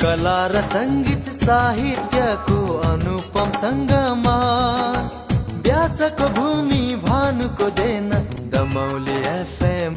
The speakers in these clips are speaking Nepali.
कला र संगीत साहित्यको अनुपम संगमा व्यासको भूमि भानुको देन दमौली एफएम।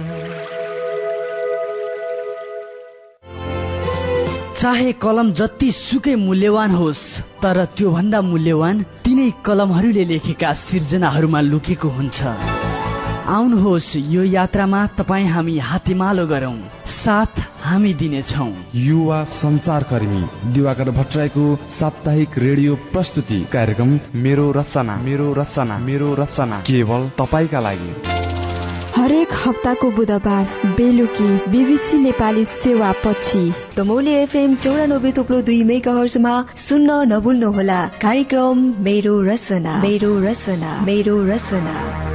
चाहे कलम जति सुकै मूल्यवान होस्, तर त्यो भन्दा मूल्यवान तिनै कलमहरूले लेखेका सिर्जनाहरूमा लुकेको हुन्छ। आउनुहोस् यो यात्रामा तपाईँ हामी हातेमालो गरौं, साथ हामी दिनेछौं। युवा संचारकर्मी दिवाकर भट्टराईको साप्ताहिक रेडियो प्रस्तुति कार्यक्रम मेरो रचना मेरो रचना मेरो रचना, केवल तपाईका लागि। हरेक हप्ताको बुधबार बेलुकी बीबीसी नेपाली सेवा पछि दमौली एफएम 94.2 मेगाहर्जमा सुन्न नभुल्नुहोला कार्यक्रम मेरो रचना मेरो रचना मेरो रचना।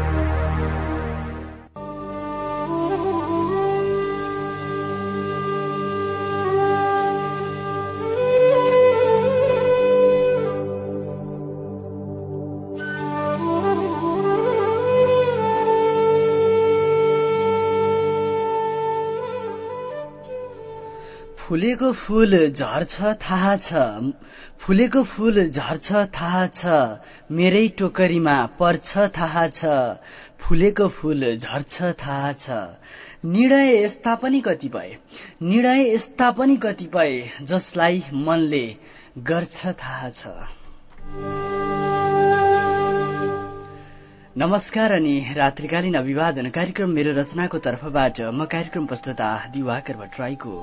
फुलेको फूल झर्छ थाहा छ, फुलेको फूल झर्छ थाहा छ, मेरै टोकरीमा पर्छ थाहा छ, फुलेको फूल झर्छ थाहा छ। निर्णय यस्ता पनि कतिपय, निर्णय यस्ता पनि कतिपय, जसलाई मनले गर्छ थाहा छ। नमस्कार अनि रात्रिकालीन अभिवादन कार्यक्रम मेरो रचनाको तर्फबाट म कार्यक्रम प्रस्तुता दिवाकर भट्टराईको।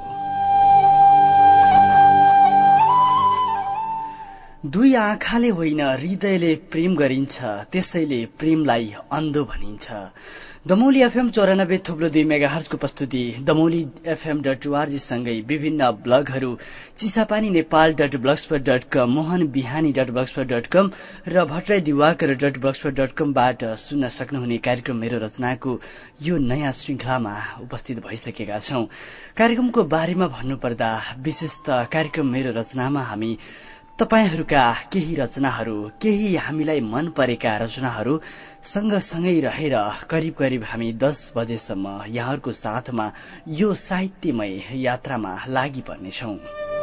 दुई आँखाले होइन हृदयले प्रेम गरिन्छ, त्यसैले प्रेमलाई अन्धो भनिन्छ। दमौली एफएम 94.2 मेगाहर्जको प्रस्तुति दमौली FM.org सँगै विभिन्न ब्लगहरू चिसापानी नेपाल.blogspot.com, mohanbihani.blogspot.com र भट्टराई दिवाकर.blogspot.com बाट सुन्न सक्नुहुने कार्यक्रम मेरो रचनाको यो नयाँ श्रृंखलामा उपस्थित भइसकेका छौं। कार्यक्रमको बारेमा भन्नुपर्दा विशेष त कार्यक्रम मेरो रचनामा हामी तपाईहरूका केही रचनाहरू, केही हामीलाई मन परेका रचनाहरू सँगसँगै रहेर करिब करिब हामी 10 बजेसम्म यहाँहरूको साथमा यो साहित्यमय यात्रामा लागि पर्नेछौं।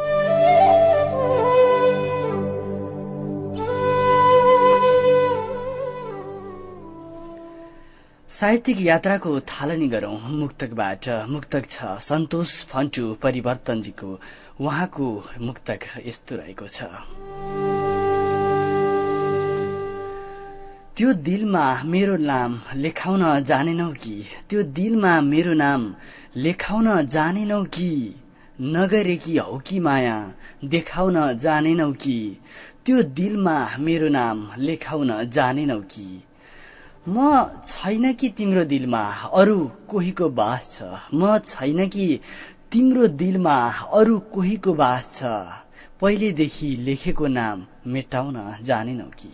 साहित्यिक यात्राको थालनी गरौं मुक्तकबाट। मुक्तक छ सन्तोष फन्टु परिवर्तनजीको। उहाँको मुक्तक यस्तो रहेको छ। त्यो दिलमा मेरो नाम लेखाउन जानेनौ कि, त्यो दिलमा मेरो नाम लेखाउन जानेनौ कि, नगरेकी हौ कि माया देखाउन जानेनौ कि, त्यो दिलमा मेरो नाम लेखाउन जानेनौ कि। म छैन कि तिम्रो दिलमा अरू कोहीको बास छ, म छैन कि तिम्रो दिलमा अरू कोहीको बास छ, पहिलेदेखि लेखेको नाम मेटाउन जानेनौ कि।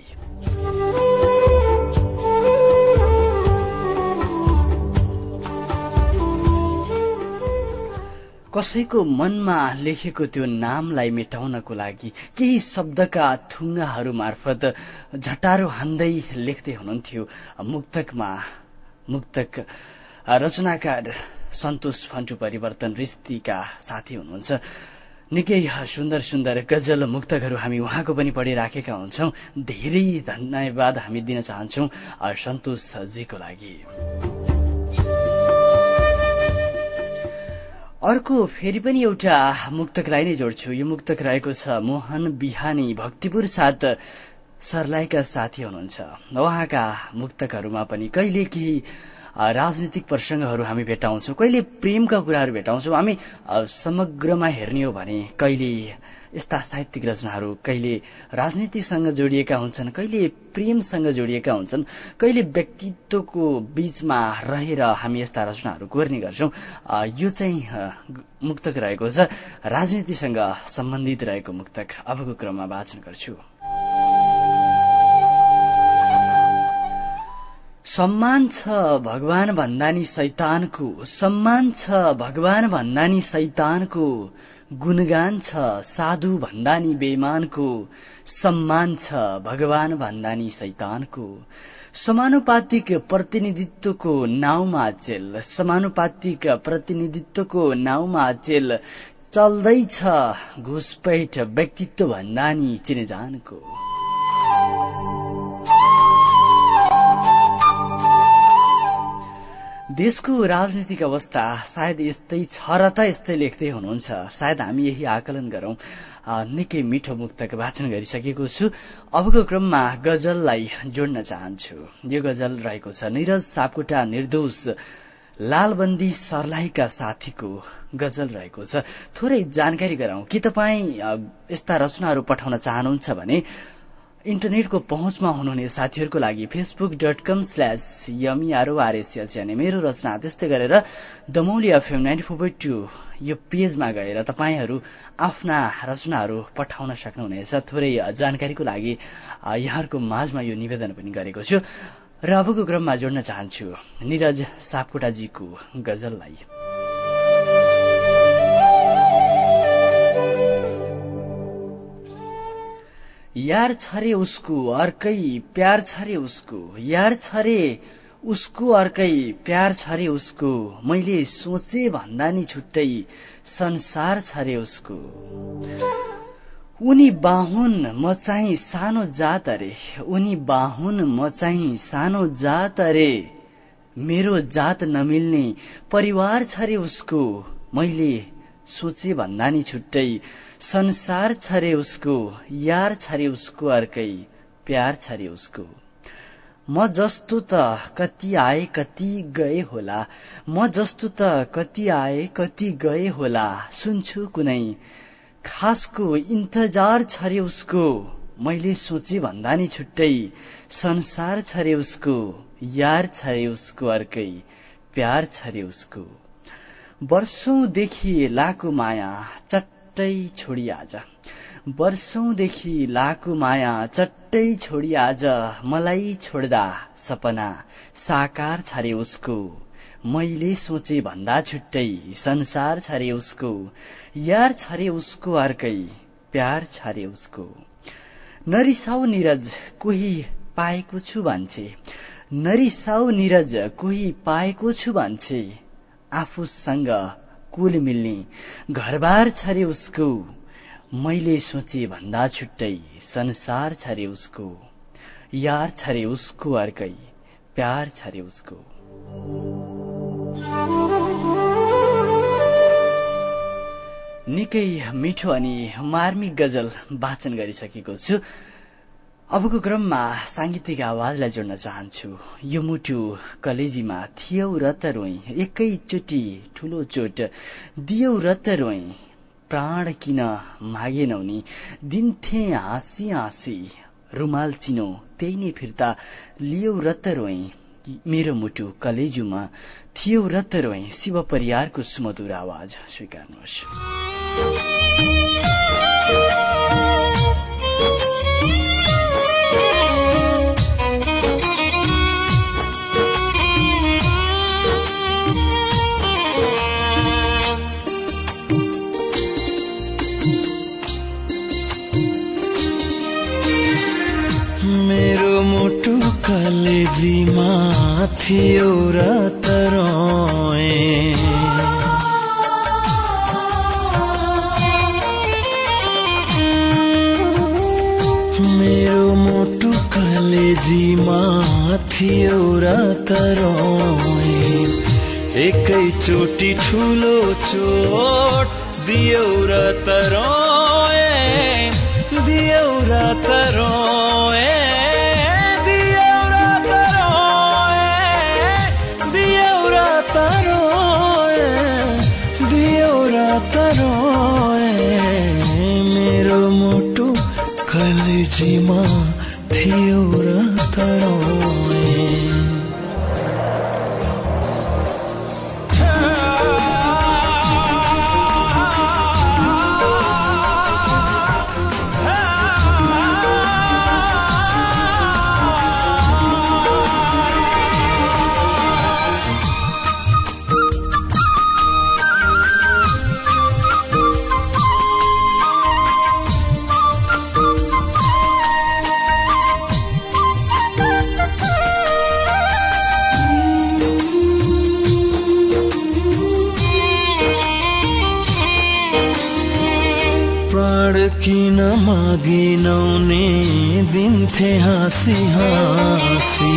कसैको मनमा लेखेको त्यो नामलाई मेटाउनको लागि केही शब्दका थुङ्गाहरू मार्फत झटारो हान्दै लेख्दै हुनुहुन्थ्यो मुक्तकमा। मुक्तक रचनाकार सन्तोष फन्टु परिवर्तन रिस्तीका साथी हुनुहुन्छ। निकै सुन्दर सुन्दर गजल मुक्तकहरू हामी उहाँको पनि पढिराखेका हुन्छौं। धेरै धन्यवाद हामी दिन चाहन्छौं सन्तोषजीको लागि। अर्को फेरि पनि एउटा मुक्तकलाई नै जोड्छु। यो मुक्तक रहेको छ मोहन बिहानी भक्तिपुर 7 सर्लाहीका साथी हुनुहुन्छ। उहाँका मुक्तकहरूमा पनि कहिले केही राजनीतिक प्रसंगहरू हामी भेटाउँछौं, कहिले प्रेमका कुराहरू भेटाउँछौं। हामी समग्रमा हेर्ने हो भने कहिले यस्ता साहित्यिक रचनाहरू कहिले राजनीतिसँग जोडिएका हुन्छन्, कहिले प्रेमसँग जोडिएका हुन्छन्, कहिले व्यक्तित्वको बीचमा रहेर हामी यस्ता रचनाहरू कोर्ने गर्छौं। यो चाहिँ मुक्तक रहेको छ राजनीतिसँग सम्बन्धित रहेको मुक्तक। अबको क्रममा वाचन गर्छु। सम्मान छ भगवान भन्दा नि शैतानको, सम्मान छ भगवान भन्दा नि शैतानको, गुणगान छ साधु भन्दा नि बेईमानको, सम्मान छ भगवान भन्दा नि शैतानको। समानुपातिक प्रतिनिधित्वको नाउँमा अचेल, समानुपातिक प्रतिनिधित्वको नाउँमा अचेल, चल्दैछ घुसपैठ व्यक्तित्व भन्दा नि चिनेजानको। देशको राजनीतिक अवस्था सायद यस्तै छ र त यस्तै लेख्दै हुनुहुन्छ। सायद हामी यही आकलन गरौं। निकै मिठो मुक्तक वाचन गरिसकेको छु। अबको क्रममा गजललाई जोड्न चाहन्छु। यो गजल रहेको छ निरज सापकोटा निर्दोष लालबन्दी सर्लाहीका साथीको गजल रहेको छ। थोरै जानकारी गराउँ कि तपाईँ यस्ता रचनाहरू पठाउन चाहनुहुन्छ भने इन्टरनेटको पहुँचमा हुनुहुने साथीहरूको लागि facebook.com/yamiRORSH मेरो रचना त्यस्तै गरेर दमौली FM 94.2 यो पेजमा गएर तपाईहरू आफ्ना रचनाहरू पठाउन सक्नुहुनेछ। थोरै जानकारीको लागि यहाँहरूको माझमा यो निवेदन पनि गरेको छु र अबको क्रममा जोड्न चाहन्छु निरज सापकोटाजीको गजललाई। यार छरे उसको अर्कै प्यार छरे उसको, यार छरे उसको अर्कै प्यार छरे उसको, मैले सोचे भन्दा नि छुट्टै संसार छरे उसको। उनी बाहुन म चाहिँ सानो जात अरे, उनी बाहुन म चाहिँ सानो जात अरे, मेरो जात नमिल्ने परिवार छरे उसको, मैले सोचे भन्दा नि छुट्टै संसार छरे उसको, यार छरे उसको अर्कै प्यार छरे उसको। म जस्तो त कति आए कति गए होला, म जस्तो त कति आए कति गए होला, सुन्छु कुनै खासको इन्तजार छरे उसको, मैले सोचे भन्दा नि छुट्टै संसार छरे उसको, यार छरे उसको अर्कै प्यार छरे उसको। वर्षौंदेखि लाको माया चट्टै छोडी आज, वर्षौंदेखि लाको माया चट्टै छोडी आज, मलाई छोड्दा सपना साकार छरे उसको, मैले सोचे भन्दा छुट्टै संसार छरे उसको, यार छरे उसको अर्कै प्यार छरे उसको। नरिसाउ निरज कोही पाएको छु भन्छे, नरिसाउ निरज कोही पाएको छु भन्छे, आफूसँग कुल मिल्ने घरबार छरे उसको, मैले सोचे भन्दा छुट्टै संसार छरे उसको, यार छरे उसको अर्कै प्यार छरे उसको। निकै मिठो अनि मार्मिक गजल वाचन गरिसकेको छु। अबको क्रममा सांगीतिक आवाजलाई जोड्न चाहन्छु। यो मुटु कलेजीमा थियौ र त रोई, एकैचोटि ठुलो चोट दियौ र त रोई, प्राण किन मागेनौ नि दिन्थे हाँसी हाँसी, रुमाल चिनो त्यही नै फिर्ता लियौ र त रोई, मेरो मुटु कलेजुमा थियौ र त रोई। शिव परियारको सुमधुर आवाज स्वीकार्नुहोस्। मेरो मुटु कलेजीमा थियो र त रोए, मेरो मुटु कलेजीमा थियो र त रोए, एकैचोटि ठुलो चोट दियौ र त रोए, दियौ र त रोए, दियौ र त रोए, दियौ र त रोए, दियौ र त रोए, मेरो मुटु कलेजीमा थियो र त रोए। प्राण किन मागिनौने दिन्थे हाँसी हाँसी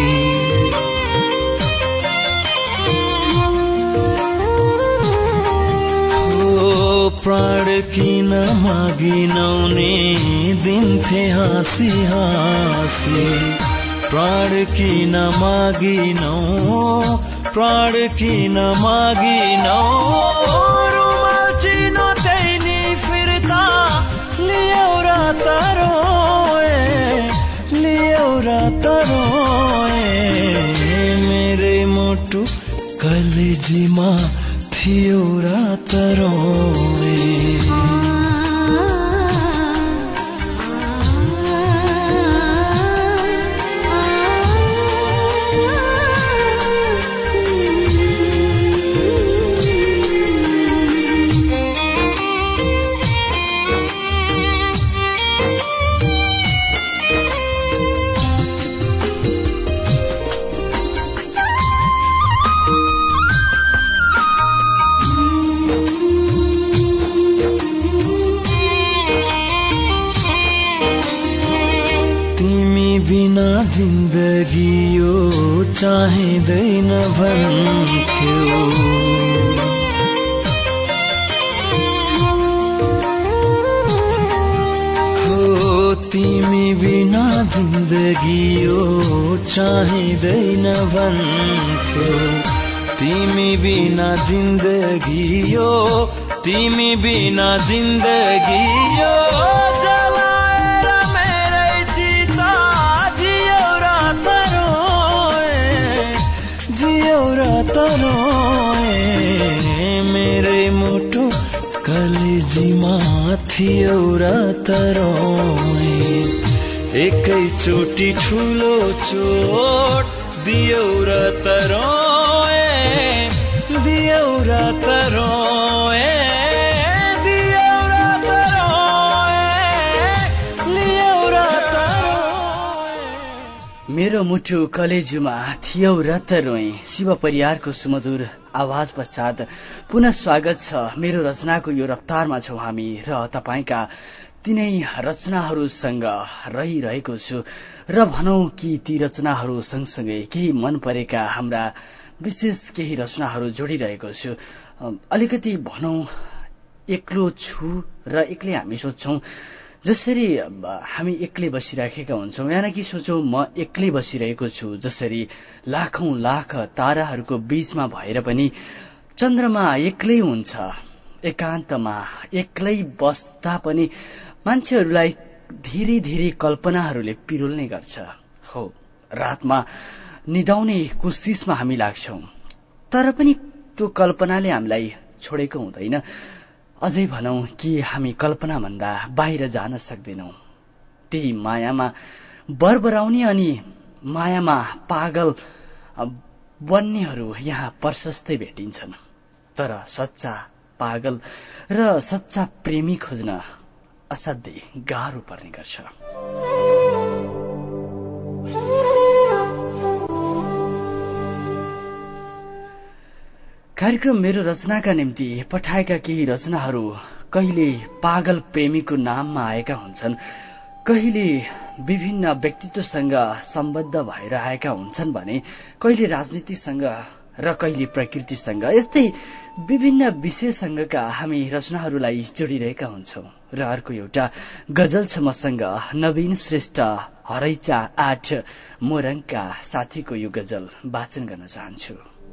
प्राण किन मागिनौने दिन्थे हाँसी हाँसी प्राण किन मागिनौ प्राण किन मागिनौ रुमाल चिनो तैनी फिर्ता लियौरा तरोए मेरे मुटु कलेजीमा थियो रात रोए जिन्दगी यो चाहिँदैन भन्थ्यो हो तिमी बिना जिन्दगी यो चाहिँदैन भन्थ्यो तिमी बिना जिन्दगी यो तिमी बिना जिन्दगी यो मेरे मुटु कलेजीमा थियो रात रोए एकैचोटी ठुलो चोट दियौ रात रोए दियौ रात रोए दियौ रात रोए लियौ रात रोए मेरो मुटु कलेजुमा थियो रत रोए शिव परियारको सुमधुर आवाज पश्चात पुनः स्वागत छ मेरो रचनाको यो रफ्तारमा छौं हामी र तपाईका तिनै रचनाहरूसँग रहिरहेको छु र भनौं कि ती रचनाहरू सँगसँगै केही मन परेका हाम्रा विशेष केही रचनाहरू जोडिरहेको छु अलिकति भनौं एक्लो छु र एक्लै हामी सोच्छौं जसरी हामी एक्लै बसिराखेका हुन्छौं यानि कि सोचौं म एक्लै बसिरहेको छु जसरी लाखौं लाख ताराहरूको बीचमा भएर पनि चन्द्रमा एक्लै हुन्छ एकान्तमा एक्लै बस्दा पनि मान्छेहरूलाई धीरे धीरे कल्पनाहरूले पिरोल्ने गर्छ हो रातमा निदाउने कोसिसमा हामी लाग्छौं तर पनि त्यो कल्पनाले हामीलाई छोडेको हुँदैन अझै भनौं कि हामी कल्पना भन्दा बाहिर जान सक्दैनौं त्यही मायामा बरबराउने अनि मायामा पागल बन्नेहरू यहाँ प्रशस्तै भेटिन्छन् तर सच्चा पागल र सच्चा प्रेमी खोज्न असाध्यै गाह्रो पर्ने गर्छ कार्यक्रम मेरो रचनाका निम्ति पठाएका केही रचनाहरू कहिले पागल प्रेमीको नाममा आएका हुन्छन् कहिले विभिन्न व्यक्तित्वसँग सम्बद्ध भएर आएका हुन्छन् भने कहिले राजनीतिसँग र कहिले प्रकृतिसँग यस्तै विभिन्न विषयसँगका हामी रचनाहरूलाई जोडिरहेका हुन्छौं र अर्को एउटा गजल छ मसँग नवीन श्रेष्ठ हरैचा 8 मोरङका साथीको यो गजल वाचन गर्न चाहन्छु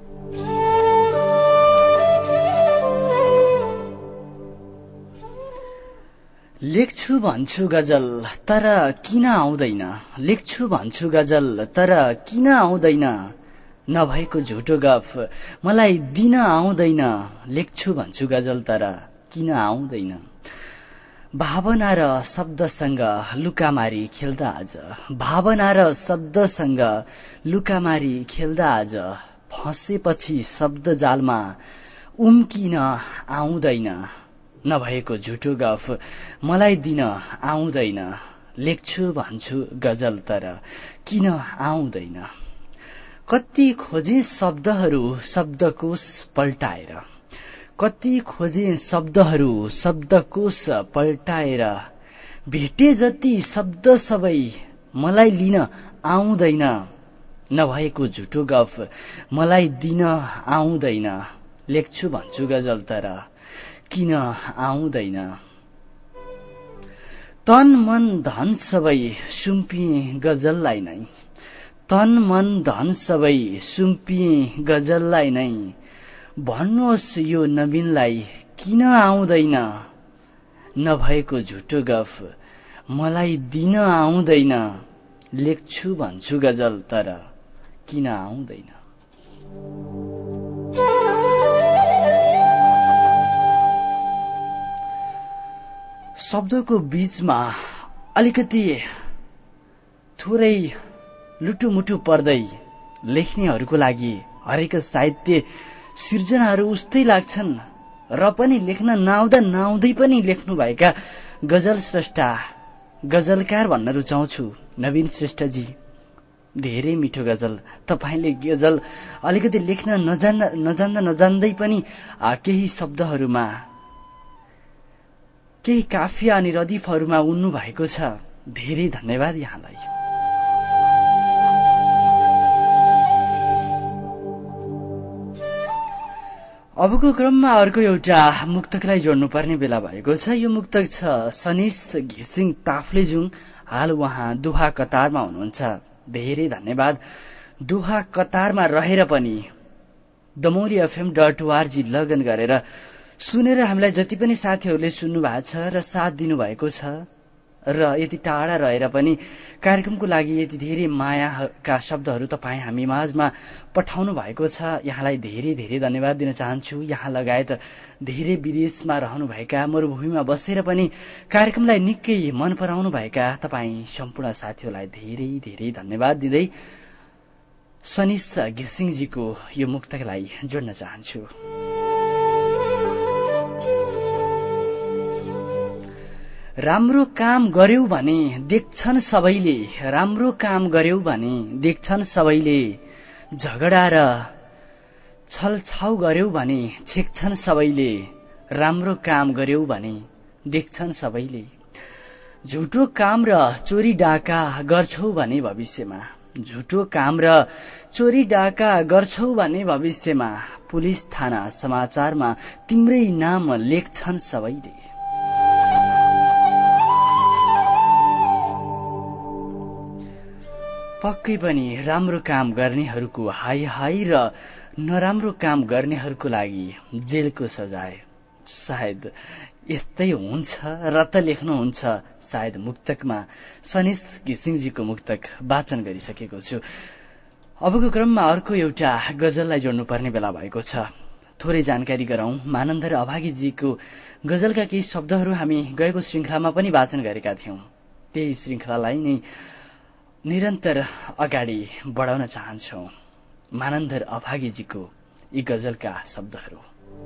लेख्छु भन्छु गजल तर किन आउँदैन लेख्छु भन्छु गजल तर किन आउँदैन नभएको झुटो गफ मलाई दिन आउँदैन लेख्छु भन्छु गजल तर किन आउँदैन भावना र शब्दसँग लुकामारी खेल्दा आज भावना र शब्दसँग लुकामारी खेल्दा आज फसेपछि शब्द जालमा उम्किन आउँदैन नभएको झुटो गफ मलाई दिन आउँदैन लेख्छु भन्छु गजल तर किन आउँदैन कति खोजे शब्दहरू शब्दकोश पल्टाएर कति खोजे शब्दहरू शब्दकोश पल्टाएर भेटे जति शब्द सबै मलाई लिन आउँदैन नभएको झुटो गफ मलाई दिन आउँदैन लेख्छु भन्छु गजल तर किन आउँदैन तन मन धन सबै सुम्पिए गजललाई नै तन मन धन सबै सुम्पिए गजललाई नै भन्नुहोस् यो नवीनलाई किन आउँदैन नभएको झुटो गफ मलाई दिन आउँदैन लेख्छु भन्छु गजल तर किन आउँदैन शब्दको बीचमा अलिकति थोरै लुटुमुटु पर्दै लेख्नेहरूको लागि हरेक साहित्य सिर्जनाहरू उस्तै लाग्छन् र पनि लेख्न नआउँदै पनि लेख्नुभएका गजल स्रष्टा गजलकार भन्न रुचाउँछु नवीन श्रेष्ठजी धेरै मिठो गजल तपाईले गजल अलिकति लेख्न नजान्दै पनि केही शब्दहरूमा केही काफिया अनि रदीफहरूमा उन्नु भएको छ धेरै धन्यवाद यहाँलाई अबको क्रममा अर्को एउटा मुक्तकलाई जोड्नुपर्ने बेला भएको छ यो मुक्तक छ सनिस घिसिङ ताफ्लेजुङ हाल उहाँ दोहा कतारमा हुनुहुन्छ धेरै धन्यवाद दोहा कतारमा रहेर पनि damoliafm.org लगइन गरेर सुनेर हामीलाई जति पनि साथीहरूले सुन्नु भएको छ र साथ दिनुभएको छ र यति टाढा रहेर पनि कार्यक्रमको लागि यति धेरै मायाका शब्दहरू तपाईँ हामी माझमा पठाउनु भएको छ यहाँलाई धेरै धेरै धन्यवाद दिन चाहन्छु यहाँ लगायत धेरै विदेशमा रहनुभएका मरुभूमिमा बसेर पनि कार्यक्रमलाई निकै मन पराउनु भएका तपाईँ सम्पूर्ण साथीहरूलाई धेरै धेरै धन्यवाद दिँदै सनिस घिसिङजीको यो मुक्तकलाई जोड्न चाहन्छु राम्रो काम गर्यौ भने देख्छन् सबैले राम्रो काम गर्यौ भने देख्छन् सबैले झगडा र छलछाउ गर्यौ भने छेक्छन् सबैले राम्रो काम गर्यौ भने देख्छन् सबैले झुटो काम र चोरी डाका गर्छौ भने भविष्यमा झुटो काम र चोरी डाका गर्छौ भने भविष्यमा पुलिस थाना समाचारमा तिम्रै नाम लेख्छन् सबैले पक्कै पनि राम्रो काम गर्नेहरूको हाई हाई र नराम्रो काम गर्नेहरूको लागि जेलको सजाय सायद यस्तै हुन्छ र त लेख्नुहुन्छ सायद मुक्तकमा सनिस घिसिङजीको मुक्तक वाचन गरिसकेको छु अबको क्रममा अर्को एउटा गजललाई जोड्नुपर्ने बेला भएको छ थोरै जानकारी गराउँ मानन्धर अभागीजीको गजलका केही शब्दहरू हामी गएको श्रृङ्खलामा पनि वाचन गरेका थियौं त्यही श्रृङ्खलालाई नै निरन्तर अगाडि बढाउन चाहन्छौं मानन्धर अभागीजीको यी गजलका शब्दहरू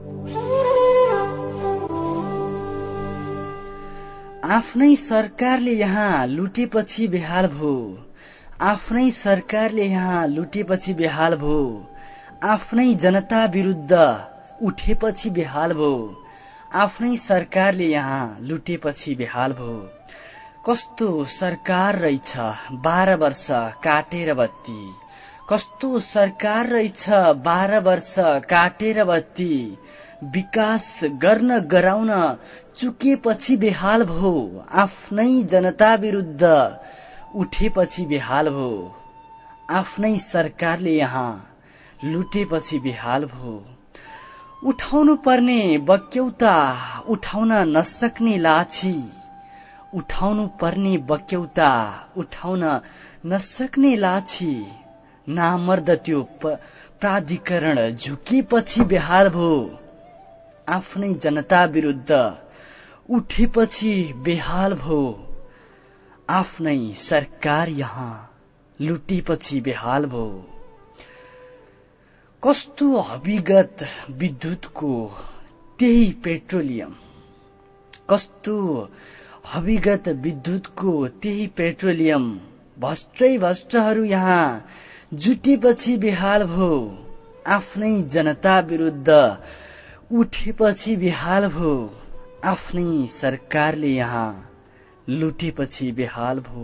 आफ्नै सरकारले यहाँ लुटेपछि बेहाल भो आफ्नै सरकारले यहाँ लुटेपछि बेहाल भो आफ्नै जनता विरुद्ध उठेपछि बेहाल भो आफ्नै सरकारले यहाँ लुटेपछि बेहाल भो कस्तो सरकार रहेछ 12 वर्ष काटेर बत्ती कस्तो सरकार रहेछ 12 वर्ष काटेर बत्ती विकास गर्न गराउन चुकेपछि बेहाल भो आफ्नै जनता विरुद्ध उठेपछि बेहाल भो आफ्नै सरकारले यहाँ लुटेपछि बेहाल भो उठाउनु पर्ने बक्यौता उठाउन नसक्ने लाछी उठाउनु पर्ने बक्यौता उठाउन नसक्ने लाछी नामर्द त्यो प्राधिकरण झुकेपछि बेहाल भो आफ्नै जनता विरुद्ध उठेपछि बेहाल भो आफ्नै सरकार यहाँ लुटेपछि बेहाल भो कस्तो अविगत विद्युतको त्यही पेट्रोलियम कस्तो अविगत विद्युतको त्यही पेट्रोलियम भष्ट्रै भष्ट्रहरू यहाँ जुटेपछि बेहाल भो आफ्नै जनता विरुद्ध उठेपछि बेहाल भो आफ्नै सरकारले यहाँ लुटेपछि बेहाल भो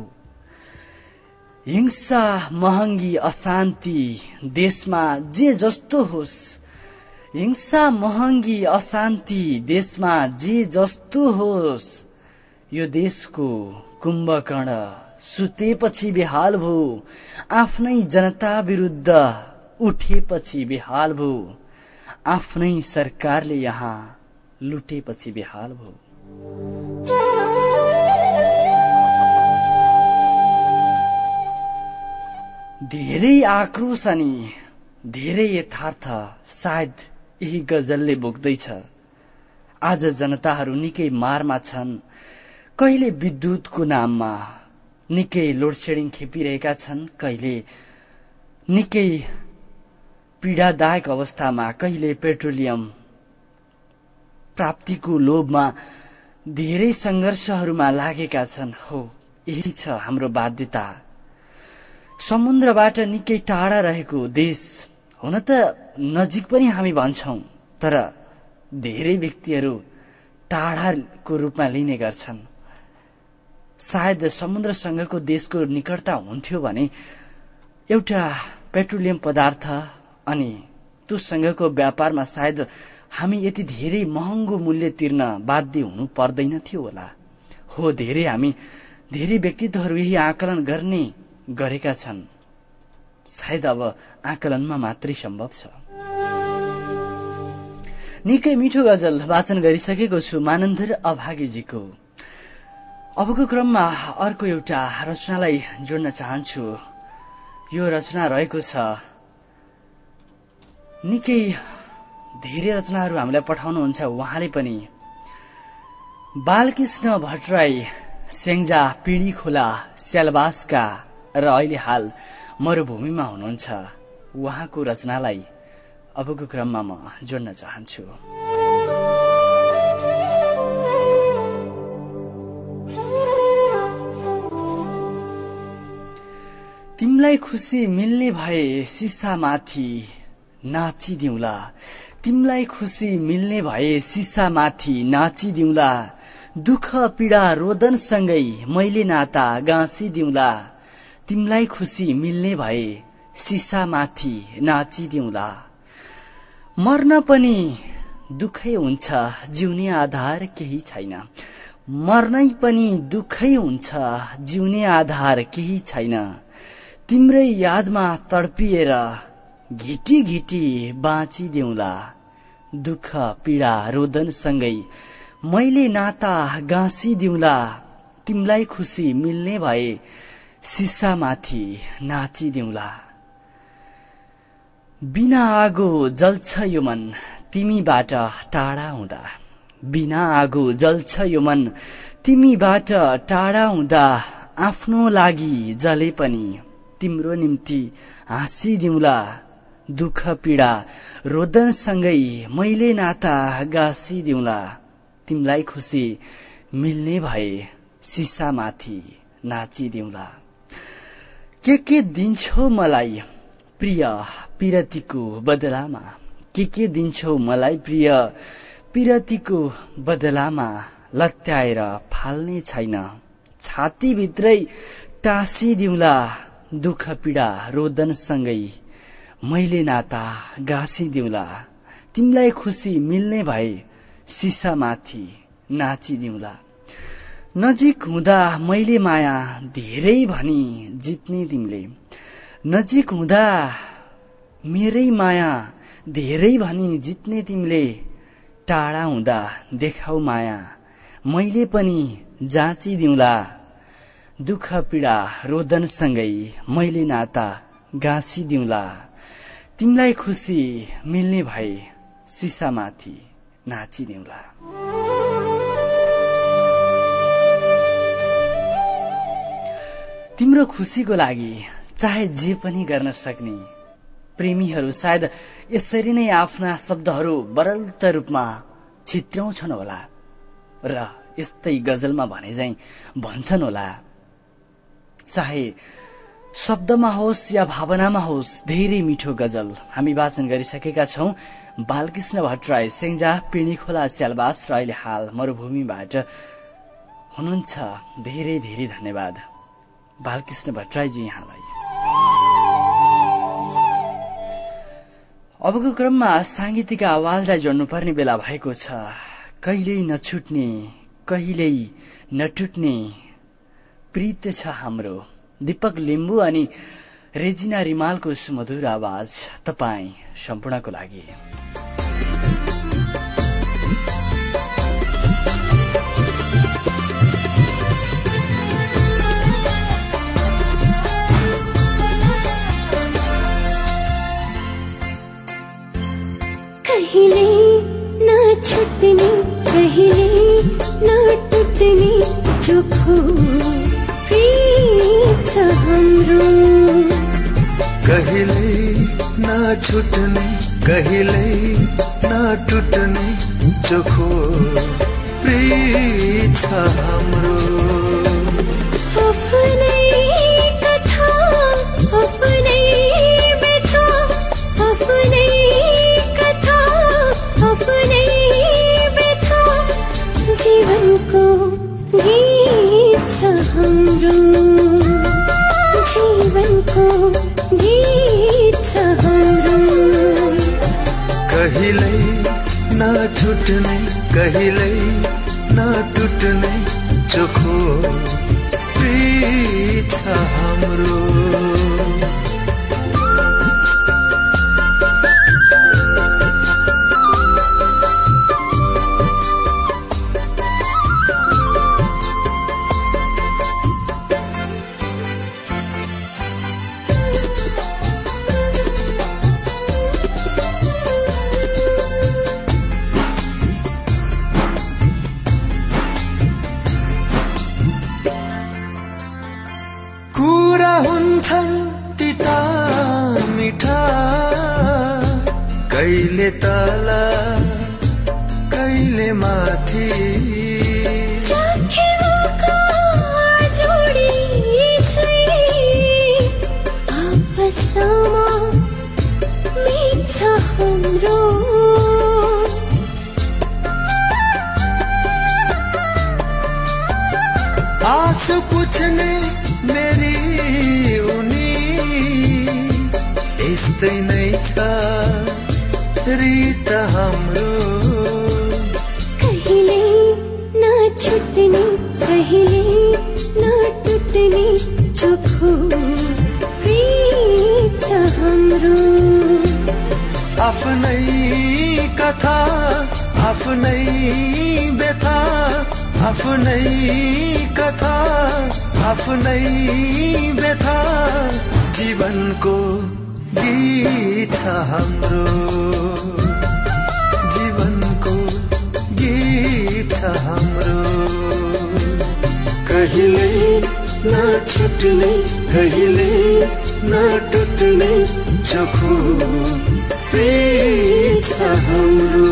हिंसा महँगी अशान्ति देशमा जे जस्तो होस् हिंसा महँगी अशान्ति देशमा जे जस्तो होस् यो देशको कुम्भकर्ण सुतेपछि बेहाल भो आफ्नै जनता विरुद्ध उठेपछि बेहाल भो आफ्नै सरकारले यहाँ लुटेपछि बेहाल भो धेरै आक्रोश अनि धेरै यथार्थ सायद यही गजलले बोक्दैछ। आज जनताहरू निकै मारमा छन्। कहिले विद्युतको नाममा निकै लोडसेडिङ खेपिरहेका छन्, कहिले निकै पीडादायक अवस्थामा, कहिले पेट्रोलियम प्राप्तिको लोभमा धेरै संघर्षहरूमा लागेका छन्। हो, यही छ हाम्रो बाध्यता। समुद्रबाट निकै टाढा रहेको देश हुन त नजिक पनि हामी भन्छौं, तर धेरै व्यक्तिहरू टाढाको रूपमा लिने गर्छन्। सायद समुद्रसँगको देशको निकटता हुन्थ्यो भने एउटा पेट्रोलियम पदार्थ अनि त्योसँगको व्यापारमा सायद हामी यति धेरै महँगो मूल्य तिर्न बाध्य हुनु पर्दैन थियो होला। हो, धेरै व्यक्तित्वहरू यही आकलन गर्ने गरेका छन्। सायद अब आकलनमा मात्रै सम्भव छ। निकै मिठो गजल वाचन गरिसकेको छु मानन्धर अभागीजीको। अबको क्रममा अर्को एउटा रचनालाई जोड्न चाहन्छु। यो रचना रहेको छ, निकै धेरै रचनाहरू हामीलाई पठाउनुहुन्छ उहाँले पनि। बालकृष्ण भट्टराई, स्याङ्जा पिँढी खोला स्यालबासका र अहिले हाल मरुभूमिमा हुनुहुन्छ। उहाँको रचनालाई अबको क्रममा म जोड्न चाहन्छु। तिमलाई खुसी मिल्ने भए सिसामाथि नाचिदिउँला, तिमलाई खुसी मिल्ने भए सिसामाथि नाचिदिउँला, दुःख पीडा रोदनसँगै मैले नाता गाँसिदिउँला, तिमलाई खुसी मिल्ने भए सिसामाथि नाचिदिउँला। मर्न पनि दुःखै हुन्छ जिउने आधार केही छैन, मर्नै पनि दुःखै हुन्छ जिउने आधार केही छैन, तिम्रै यादमा तडपिएर घिटी घिटी बाँचिदिउँला, दुःख पीडा रोदनसँगै मैले नाता गाँसिदिउँला, तिमलाई खुसी मिल्ने भए सिसामाथि नाचिदिउँला। बिना आगो जल्छ यो मन तिमीबाट टाढा हुँदा, बिना आगो जल्छ यो मन तिमीबाट टाढा हुँदा, आफ्नो लागि जले पनि तिम्रो निम्ति हाँसिदिउँला, दुःख पीडा रोदनसँगै मैले नाता गाँसिदिउँला, तिमलाई खुसी मिल्ने भए सिसामाथि नाचिदिउँला। के दिन्छौ मलाई प्रिय पिरतीको बदलामा, के दिन्छौ मलाई प्रिय पिरतीको बदलामा, लत्याएर फाल्ने छैन छातीभित्रै टाँसिदिउँला, दुःख पीडा रोदनसँगै मैले नाता गाँसिदिउँला, तिमलाई खुसी मिल्ने भए सिसामाथि नाचिदिउँला। नजिक हुँदा मैले माया धेरै भनी जित्ने तिमीले, नजिक हुँदा मेरै माया धेरै भनी जित्ने तिमीले, टाढा हुँदा देखाउ माया मैले पनि जाँचिदिउँला, दुःख पीडा रोदनसँगै मैले नाता गाँसिदिउँला, तिमलाई खुसी मिल्ने भए सिसामाथि नाचिदिउँला। तिम्रो खुसीको लागि चाहे जे पनि गर्न सक्ने प्रेमीहरू सायद यसरी नै आफ्ना शब्दहरू बरल्त रूपमा छित्र्याउँछन् होला र यस्तै गजलमा भने चाहिँ भन्छन् होला, चाहे शब्दमा होस् या भावनामा होस् धेरै मिठो गजल हामी वाचन गरिसकेका छौं। बालकृष्ण भट्टराई सेङ्जा पिँढीखोला च्यालबास र अहिले हाल मरुभूमिबाट हुनुहुन्छ। धेरै धेरै धन्यवाद बालकृष्ण भट्टराईजी यहाँलाई। अबको क्रममा सांगीतिक आवाजलाई जोड्नुपर्ने बेला भएको छ। कहिल्यै नछुट्ने कहिल्यै नटुट्ने प्रीत छ हाम्रो। दीपक लिम्बू अनि रेजिना रिमालको सुमधुर आवाज तपाईं सम्पूर्णको लागि। कहिले नछुट्ने कहिले नटुट्ने चोखो प्रीत छ हाम्रो। कहिले नछुट्ने कहिले नटुट्ने चोखो प्रीत छ हाम्रो। आफ्नै कथा आफ्नै व्यथा आफ्नै कथा आफ्नै व्यथा जीवनको गीत छ हाम्रो। जीवनको गीत छ हाम्रो। कहिल्यै नछुट्ने कहिल्यै नटुट्ने चोखो प्रीत छ हाम्रो। कहिले तल कहिले माथि चाखेको जोडी छै आपसमा मिल्छ हाम्रो। आँसु पुछ्ने मेरी उनी यस्तै नै छ रीत हाम्रो। कहिले नछुट्ने कहिले नटुट्ने चोखो प्रीत छ हाम्रो। आफ्नै कथा आफ्नै व्यथा आफ्नै कथा आफ्नै व्यथा जीवनको गीत छ हाम्रो। जीवनको गीत छ हाम्रो। कहिल्यै नछुट्ने कहिल्यै नटुट्ने चोखो प्रीत छ हाम्रो।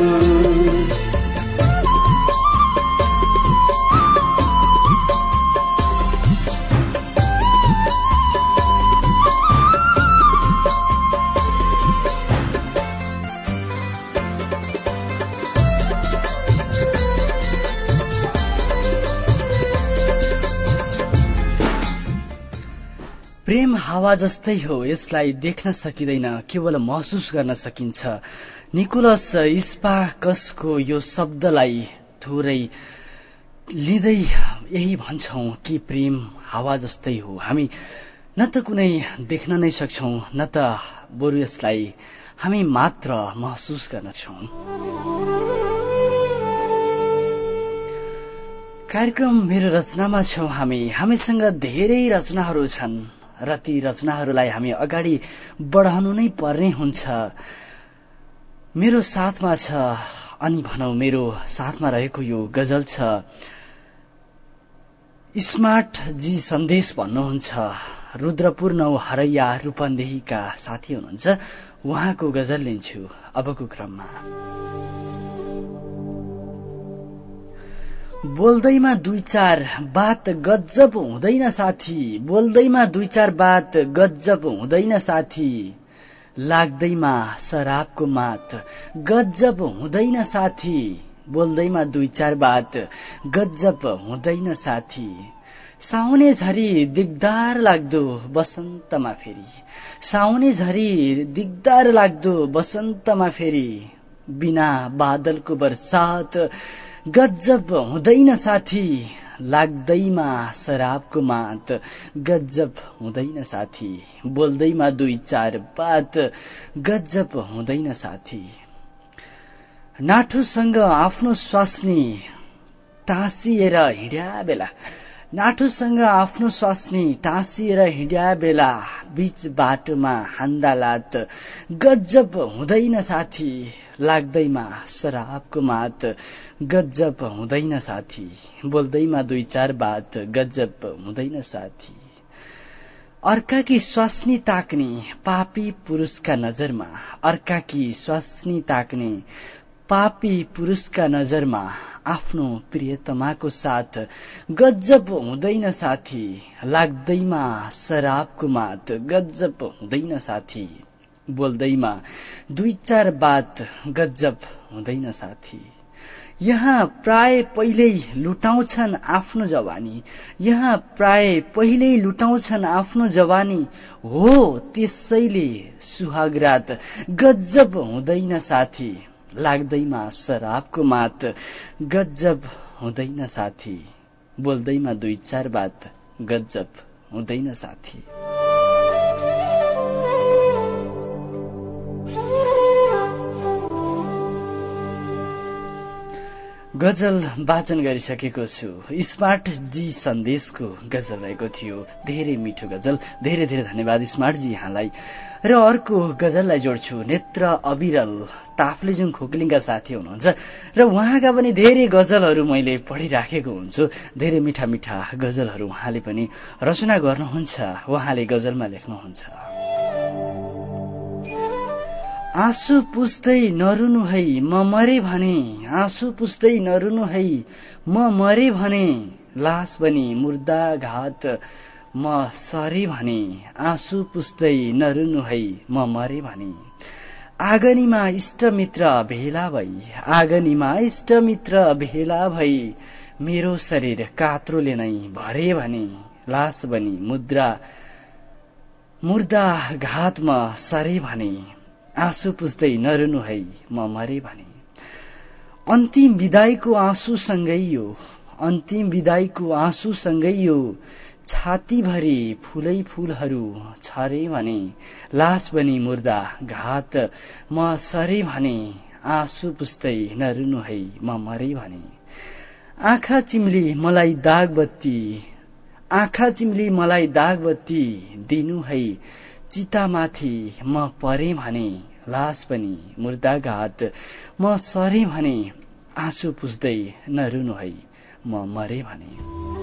प्रेम हावा जस्तै हो, यसलाई देख्न सकिँदैन, केवल महसुस गर्न सकिन्छ। निकोलस स्पार्क्सको यो शब्दलाई थोरै लिँदै यही भन्छौं कि प्रेम हावा जस्तै हो। हामी न त कुनै देख्न नै सक्छौं, न त बरु यसलाई हामी मात्र महसुस गर्छौं। कार्यक्रम मेरो रचनामा छौं हामी। हामीसँग धेरै रचनाहरू छन् र ती रचनाहरूलाई हामी अगाडि बढाउनु नै पर्ने हुन्छ। मेरो साथमा छ अनि भनौं मेरो साथमा रहेको यो गजल छ। स्मार्ट जी सन्देश भन्नुहुन्छ, रुद्रपुर 9 हरैया रूपन्देहीका साथी हुनुहुन्छ। उहाँको गजल लिन्छु अबको क्रममा। बोल्दैमा दुई चार बात गज्जब हुँदैन साथी, बोल्दैमा दुई चार बात गज्जब हुँदैन साथी, लाग्दैमा शराबको मात गज्जब हुँदैन साथी, बोल्दैमा दुई चार बात गज्जब हुँदैन साथी। साउने झरी दिगदार लाग्दो बसन्तमा फेरि, साउने झरी दिगदार लाग्दो बसन्तमा फेरि, बिना बादलको बरसात गज्जब हुँदैन साथी, लाग्दैमा शराबको मात गज्जब हुँदैन साथी, बोल्दैमा दुई चार बात गज्जब हुँदैन साथी। नाठुसँग आफ्नो स्वास्नी टाँसिएर हिँड्या बेला, नाठुसँग आफ्नो स्वास्नी टाँसिएर हिँड्या बेला, बीच बाटोमा हान्दा लात गज्जब हुँदैन साथी, लाग्दैमा शराबको मात गज्जब हुँदैन साथी, बोल्दैमा दुई चार बात गज्जब हुँदैन साथी। अर्काकी स्वास्नी ताक्ने पापी पुरुषका नजरमा, अर्काकी स्वास्नी ताक्ने पापी पुरुषका नजरमा, आफ्नो प्रियतमाको साथ गज्जब हुँदैन साथी, लाग्दैमा शराबको मात गज्जब हुँदैन साथी, बोल्दैमा दुई चार बात गज्जब हुँदैन साथी। यहाँ प्राय पहिल्यै लुटाउँछन् आफ्नो जवानी, यहाँ प्राय पहिल्यै लुटाउँछन् आफ्नो जवानी, हो त्यसैले सुहागरात गज्जब हुँदैन साथी, लाग्दैमा शराबको मात गज्जब हुँदैन साथी, बोल्दैमा दुई चार बात गज्जब हुँदैन साथी। गजल वाचन गरिसकेको छु। स्मार्ट जी सन्देशको गजल रहेको थियो, धेरै मिठो गजल, धेरै धेरै धन्यवाद स्मार्ट जी यहाँलाई। र अर्को गजललाई जोड्छु, नेत्र अविरल ताफ्लेजुङ खोकलिङका साथी हुनुहुन्छ र उहाँका पनि धेरै गजलहरू मैले पढिराखेको हुन्छु। धेरै मिठा मिठा गजलहरू उहाँले पनि रचना गर्नुहुन्छ, उहाँले गजलमा लेख्नुहुन्छ। आँसु पुस्दै नरुनु है म मरे भने, आँसु पुस्दै नरुनु है म मरे भने, लास बनी मुर्दा घात म सरे भने, आँसु पुस्दै नरुनु है म मरे भने, आगनीमा इष्टमित्र भेला भई, आगनीमा इष्टमित्र भेला भई, मेरो शरीर कात्रोले नै भरे भने, लास बनी मुर्दा घात म सरे भने, आँसु पुस्दै नरुनु है म मरे भने। अन्तिम विदाईको आँसुसँगै यो, अन्तिम विदाईको आँसुसँगै यो, छातीभरि फुलै फूलहरू छरे भने, लास बनी मुर्दा घात म सरे भने, आँसु पुस्दै नरुनु है म मरे भने। आँखा चिम्ली मलाई दाग बत्ती, आँखा चिम्ली मलाई दाग बत्ती दिनु है, चितामाथि म परे भने, लास पनि मुर्दा घात म सरे भने, आँसु पुस्दै नरुनु है म मरे भने।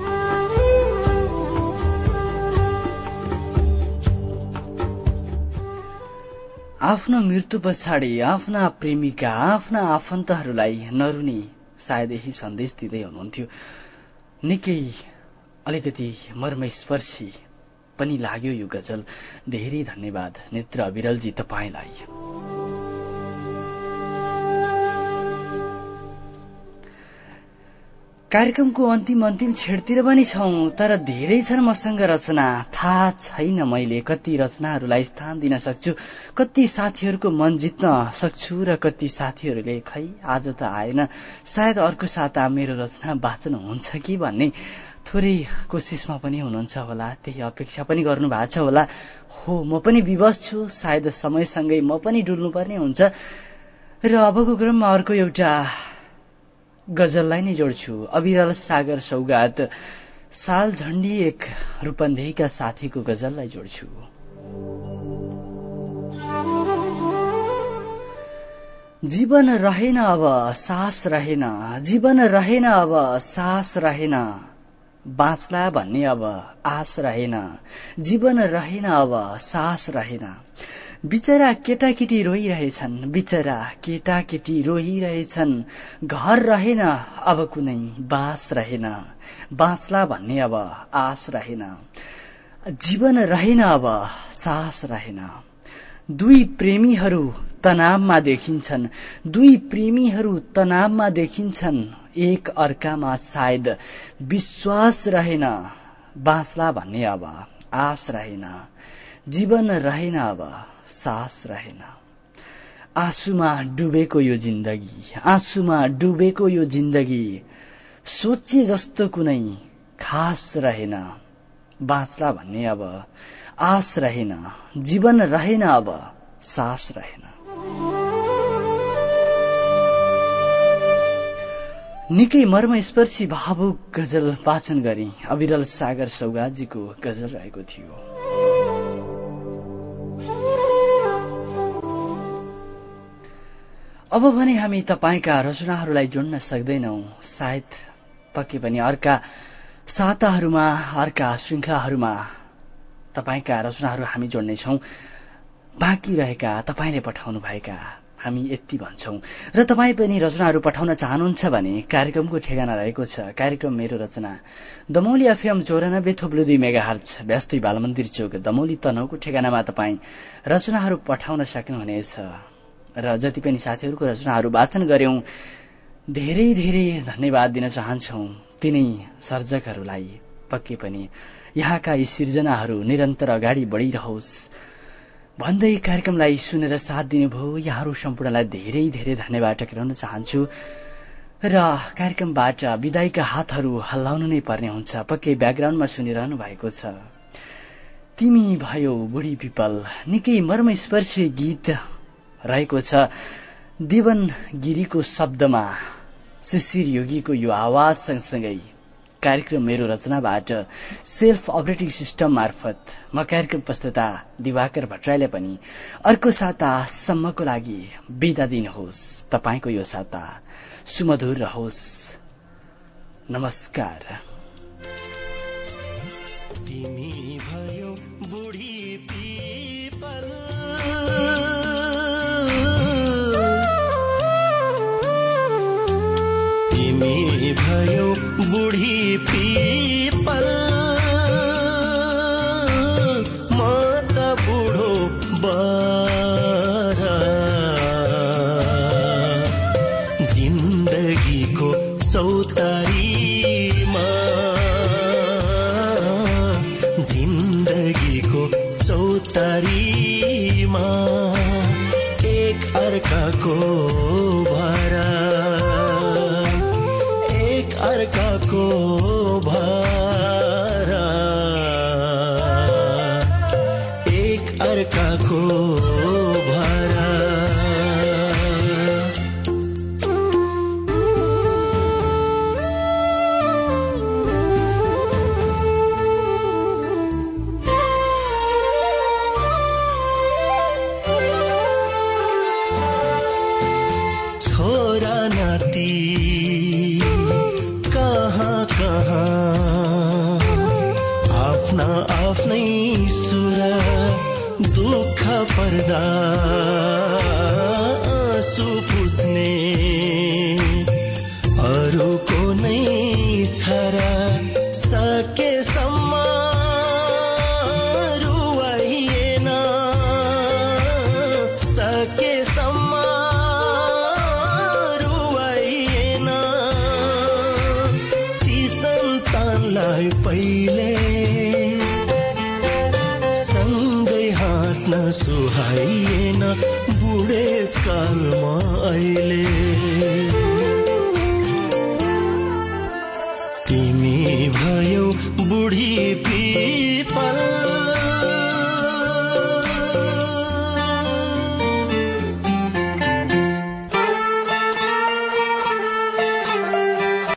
आफ्नो मृत्यु पछाडि आफ्ना प्रेमिका आफ्ना आफन्तहरूलाई नरुने सायद यही सन्देश दिँदै हुनुहुन्थ्यो। निकै अलिकति मर्मस्पर्शी पनि लाग्यो यो गजल। धेरै धन्यवाद नेत्र अविरलजी तपाईलाई। कार्यक्रमको अन्तिम छेडतिर पनि छौं, तर धेरै छन् मसँग रचना। थाहा छैन मैले कति रचनाहरूलाई स्थान दिन सक्छु, कति साथीहरूको मन जित्न सक्छु र कति साथीहरूले खै आज त आएन, सायद अर्को साता मेरो रचना वाचन हुन्छ कि भन्ने थोरै कोसिसमा पनि हुनुहुन्छ होला, त्यही अपेक्षा पनि गर्नु भएको छ होला। हो, म पनि विवश छु, सायद समयसँगै म पनि डुल्नुपर्ने हुन्छ। र अबको क्रममा अर्को एउटा गजललाई नै जोड्छु। अविरल सागर सौगात साल झण्डी एक रूपन्देहीका साथीको गजललाई जोड्छु। जीवन रहेन अब सास रहेन, जीवन रहेन अब सास रहेन, बाँच्ला भन्ने अब आस रहेन, जीवन रहेन अब सास रहेन, बिचरा केटाकेटी रोइरहेछन्, बिचरा केटाकेटी रोइरहेछन्। घर रहेन अब कुनै बास रहेन, बाँच्ला भन्ने अब आस रहेन। जीवन रहेन अब सास रहेन। दुई प्रेमीहरू तनावमा देखिन्छन्, दुई प्रेमीहरू तनावमा देखिन्छन्। एक अर्कामा सायद विश्वास रहेन, बाँच्ला भन्ने अब आस रहेन। जीवन रहेन अब सास रहेन। आँसुमा डुबेको यो जिन्दगी, आँसुमा डुबेको यो जिन्दगी। सोचे जस्तो कुनै खास रहेन, बाँच्ला भन्ने अब आस रहेन। जीवन रहेन अब सास रहेन। निकै मर्मस्पर्शी भावुक गजल वाचन गरी अविरल सागर सौगातजीको गजल रहेको थियो। अब भने हामी तपाईका रचनाहरूलाई जोड्न सक्दैनौं। सायद पक्कै पनि अर्का साताहरूमा, अर्का श्रृंखलाहरूमा तपाईका रचनाहरू हामी जोड्नेछौं। बाँकी रहेका तपाईले पठाउनु भएका हामी यति भन्छौं। र तपाई पनि रचनाहरू पठाउन चाहनुहुन्छ भने कार्यक्रमको ठेगाना रहेको छ कार्यक्रम मेरो रचना, दमौली एफएम 94.2 मेगाहर्ज, व्यस्तै बालमन्दिर चोक, दमौली तनहुको ठेगानामा तपाई रचनाहरू पठाउन सक्नुहुनेछ। र जति पनि साथीहरूको रचनाहरू वाचन गर्यौं, धेरै धेरै धन्यवाद दिन चाहन्छौं तिनै सर्जकहरूलाई। पक्कै पनि यहाँका यी सिर्जनाहरू निरन्तर अगाडि बढिरहोस् भन्दै कार्यक्रमलाई सुनेर साथ दिनुभयो। यहाँहरू सम्पूर्णलाई धेरै धेरै धन्यवाद टक्राउन चाहन्छु। र कार्यक्रमबाट विदाईका हातहरू हल्लाउनु नै पर्ने हुन्छ। पक्कै ब्याकग्राउन्डमा सुनिरहनु भएको छ तिमी भयो बुढी पिपल, निकै मर्मस्पर्शी गीत रहेको छ। देवन गिरीको शब्दमा शिशिर योगीको यो आवाज सँगसँगै कार्यक्रम मेरो रचनाबाट सेल्फ अपरेटिङ सिस्टम मार्फत म कार्यक्रम प्रस्तुता दिवाकर भट्टराईले पनि अर्को सातासम्मको लागि बिदा दिनुहोस्। तपाईको यो साता सुमधुर रहोस्। नमस्कार। तिमी भयो बुढी पिपल, तिमी भयो बुढी पिपल, म त बुढो बर। जिन्दगीको चौतारीमा, जिन्दगीको चौतारीमा एक अर्काको भरा, अर्काको भारा, एक अर्काको भारा। छोरा नाती आफ्नै सुर, दुःख पर्दा आँसु पुस्ने अरूको नै छरा। सकेसम्म रुवाइएन, सकेसम्म रुवाइएन। ती सन्तानलाई पहिले सुहाइएन बुढेसकालमा अहिले।